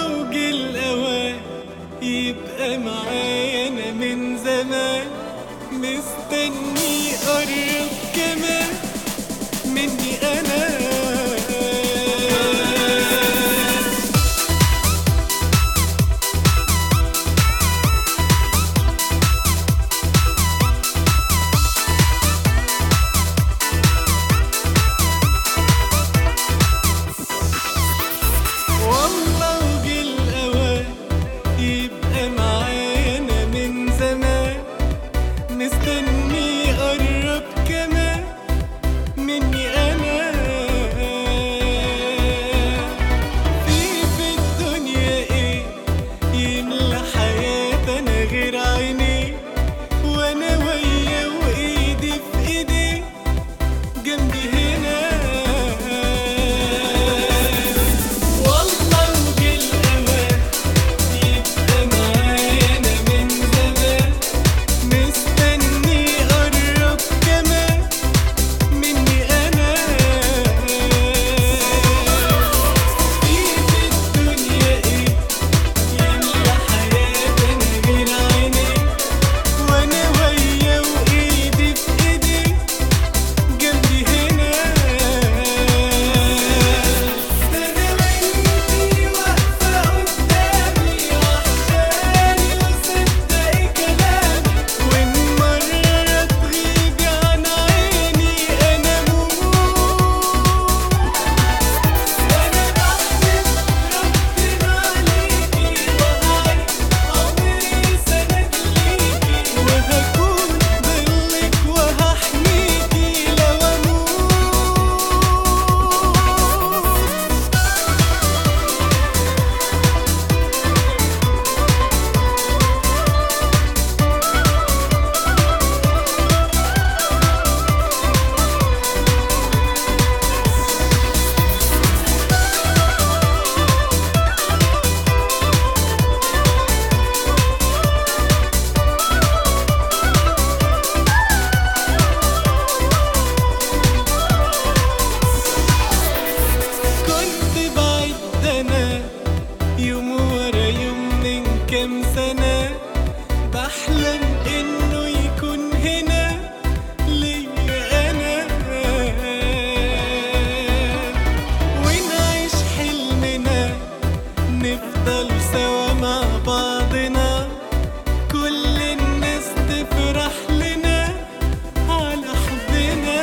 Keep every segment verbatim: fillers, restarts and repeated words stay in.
والله وجه الأوان يبقى معايا أنا من زمان، مستني قرب كمان مني أنا. مستني قرب كمان مني أنا. في في الدنيا إيه يملى حياتي أنا غير عيني، وأنا وياه وإيدي في إيدي جنبي هنا. والله وجه الأوان يبقى معايا أنا من زمان، مستني قرب كمان مني أنا. في في الدنيا إيه يملى حياتي أنا غير عيني، وأنا وياه وإيدي في إيدي جنبي هنا. أنا وإنتي واقفة قدامي وحشاني وصدقي كلامي، وإن مرة تغيبي عن عيني أنا أموت. أنا بحمد ربنا عليكي وهعيش عمري سند ليكي، وهكون ضلك وهحميكي لو أموت. كنت بعد أنا يوم ورا يوم من كام سنة، بحلم إنه يكون هنا ليا أنا، ونعيش حلمنا نفضل سوا مع بعضنا، كل الناس تفرح لنا على حبنا.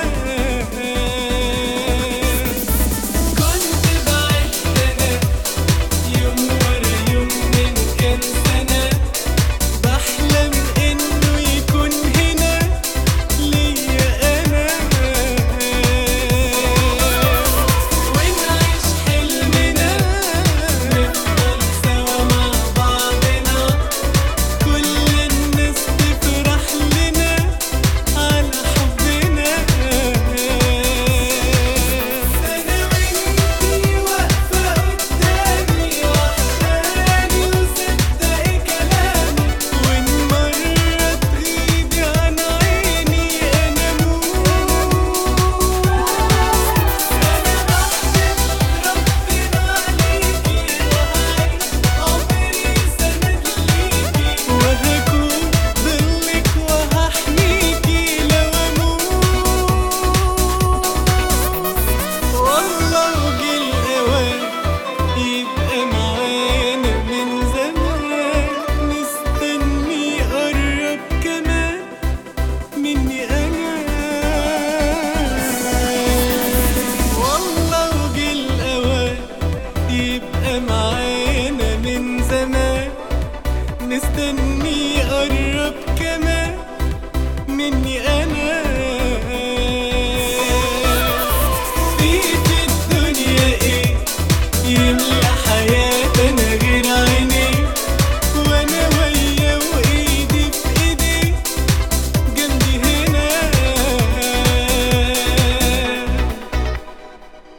كنت بعد أنا يوم ورا يوم من كام سنة، بحلم إنه يكون هنا ليا أنا، ونعيش حلمنا نفضل سوا مع بعضنا، كل الناس تفرح لنا على حبنا. أنا وإنتي واقفة قدامي وحشاني وصدقي كلامي، وإن مرة تغيبي عن عيني أنا أموت. أنا بحمد ربنا عليكي وهعيش عمري سند ليكي، وهكون ضلك وهحميكي لو أموت. والله وجه الأوان يبقى معايا أنا من زمان، مستني قرب كمان مني أنا. والله وجه الأوان يبقى معايا أنا من زمان، مستني قرب كمان مني أنا. في في الدنيا إيه يملى